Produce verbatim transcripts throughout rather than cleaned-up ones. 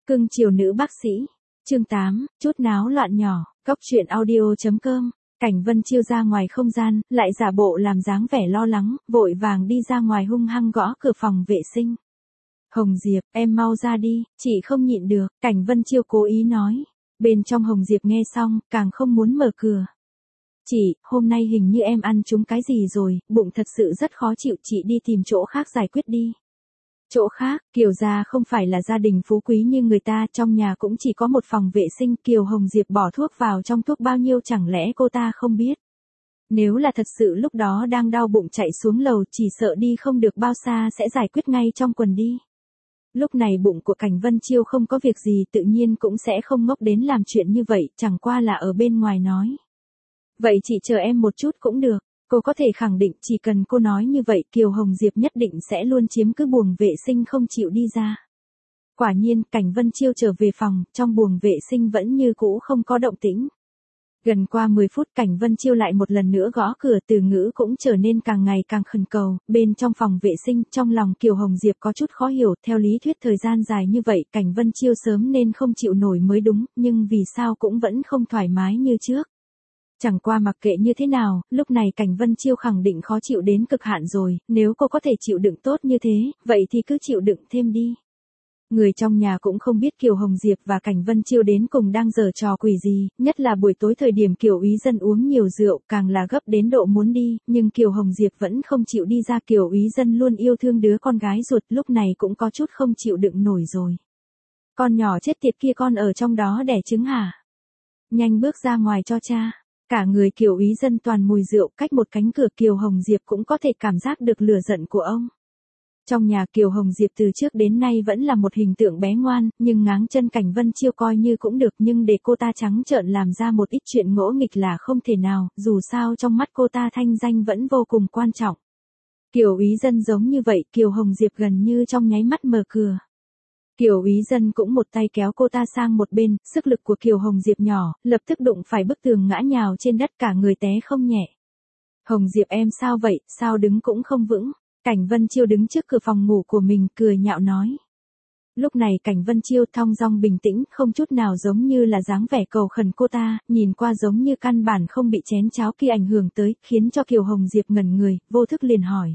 Cưng chiều nữ bác sĩ. Chương tám, chút náo loạn nhỏ, cóc truyện audio.com. Cảnh Vân Chiêu ra ngoài không gian, lại giả bộ làm dáng vẻ lo lắng, vội vàng đi ra ngoài hung hăng gõ cửa phòng vệ sinh. Hồng Diệp, em mau ra đi, chị không nhịn được, Cảnh Vân Chiêu cố ý nói. Bên trong Hồng Diệp nghe xong, càng không muốn mở cửa. Chị, hôm nay hình như em ăn trúng cái gì rồi, bụng thật sự rất khó chịu, chị đi tìm chỗ khác giải quyết đi. Chỗ khác, Kiều gia không phải là gia đình phú quý như người ta, trong nhà cũng chỉ có một phòng vệ sinh, Kiều Hồng Diệp bỏ thuốc vào trong thuốc bao nhiêu chẳng lẽ cô ta không biết. Nếu là thật sự lúc đó đang đau bụng chạy xuống lầu, chỉ sợ đi không được bao xa sẽ giải quyết ngay trong quần đi. Lúc này bụng của Cảnh Vân Chiêu không có việc gì, tự nhiên cũng sẽ không ngốc đến làm chuyện như vậy, chẳng qua là ở bên ngoài nói. Vậy chị chờ em một chút cũng được. Cô có thể khẳng định chỉ cần cô nói như vậy Kiều Hồng Diệp nhất định sẽ luôn chiếm cứ buồng vệ sinh không chịu đi ra. Quả nhiên Cảnh Vân Chiêu trở về phòng, trong buồng vệ sinh vẫn như cũ không có động tĩnh. Gần qua mười phút Cảnh Vân Chiêu lại một lần nữa gõ cửa, từ ngữ cũng trở nên càng ngày càng khẩn cầu, bên trong phòng vệ sinh, trong lòng Kiều Hồng Diệp có chút khó hiểu, theo lý thuyết thời gian dài như vậy Cảnh Vân Chiêu sớm nên không chịu nổi mới đúng, nhưng vì sao cũng vẫn không thoải mái như trước. Chẳng qua mặc kệ như thế nào, lúc này Cảnh Vân Chiêu khẳng định khó chịu đến cực hạn rồi, nếu cô có thể chịu đựng tốt như thế, vậy thì cứ chịu đựng thêm đi. Người trong nhà cũng không biết Kiều Hồng Diệp và Cảnh Vân Chiêu đến cùng đang giở trò quỷ gì, nhất là buổi tối thời điểm Kiều Úy Dân uống nhiều rượu, càng là gấp đến độ muốn đi, nhưng Kiều Hồng Diệp vẫn không chịu đi ra. Kiều Úy Dân luôn yêu thương đứa con gái ruột, lúc này cũng có chút không chịu đựng nổi rồi. Con nhỏ chết tiệt kia con ở trong đó đẻ trứng hả? Nhanh bước ra ngoài cho cha. Cả người Kiều Úy Dân toàn mùi rượu, cách một cánh cửa Kiều Hồng Diệp cũng có thể cảm giác được lửa giận của ông. Trong nhà Kiều Hồng Diệp từ trước đến nay vẫn là một hình tượng bé ngoan, nhưng ngáng chân Cảnh Vân Chiêu coi như cũng được, nhưng để cô ta trắng trợn làm ra một ít chuyện ngỗ nghịch là không thể nào, dù sao trong mắt cô ta thanh danh vẫn vô cùng quan trọng. Kiều Úy Dân giống như vậy, Kiều Hồng Diệp gần như trong nháy mắt mở cửa. Kiều Úy Dân cũng một tay kéo cô ta sang một bên, sức lực của Kiều Hồng Diệp nhỏ, lập tức đụng phải bức tường ngã nhào trên đất, cả người té không nhẹ. Hồng Diệp em sao vậy, sao đứng cũng không vững. Cảnh Vân Chiêu đứng trước cửa phòng ngủ của mình cười nhạo nói. Lúc này Cảnh Vân Chiêu thong dong bình tĩnh, không chút nào giống như là dáng vẻ cầu khẩn cô ta, nhìn qua giống như căn bản không bị chén cháo kia ảnh hưởng tới, khiến cho Kiều Hồng Diệp ngẩn người, vô thức liền hỏi.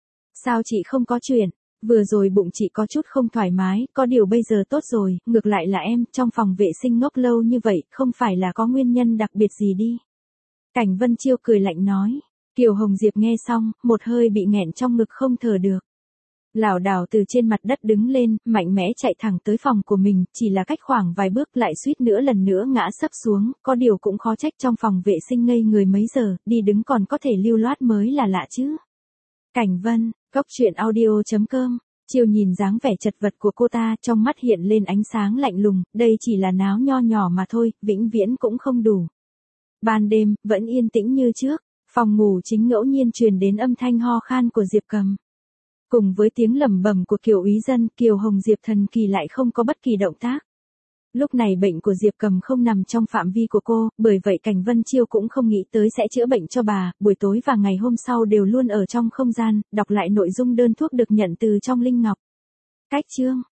Sao chị không có chuyện? Vừa rồi bụng chị có chút không thoải mái, có điều bây giờ tốt rồi, ngược lại là em, trong phòng vệ sinh ngốc lâu như vậy, không phải là có nguyên nhân đặc biệt gì đi. Cảnh Vân Chiêu cười lạnh nói. Kiều Hồng Diệp nghe xong, một hơi bị nghẹn trong ngực không thở được. Lảo đảo từ trên mặt đất đứng lên, mạnh mẽ chạy thẳng tới phòng của mình, chỉ là cách khoảng vài bước lại suýt nữa lần nữa ngã sấp xuống, có điều cũng khó trách trong phòng vệ sinh ngây người mấy giờ, đi đứng còn có thể lưu loát mới là lạ chứ. Cảnh Vân, cóc truyện audio.com. Chiều nhìn dáng vẻ chật vật của cô ta, trong mắt hiện lên ánh sáng lạnh lùng, đây chỉ là náo nho nhỏ mà thôi, vĩnh viễn cũng không đủ. Ban đêm, vẫn yên tĩnh như trước, phòng ngủ chính ngẫu nhiên truyền đến âm thanh ho khan của Diệp Cầm. Cùng với tiếng lẩm bẩm của Kiều Úy Dân, Kiều Hồng Diệp thần kỳ lại không có bất kỳ động tác. Lúc này bệnh của Diệp Cầm không nằm trong phạm vi của cô, bởi vậy Cảnh Vân Chiêu cũng không nghĩ tới sẽ chữa bệnh cho bà, buổi tối và ngày hôm sau đều luôn ở trong không gian, đọc lại nội dung đơn thuốc được nhận từ trong Linh Ngọc. Cách chương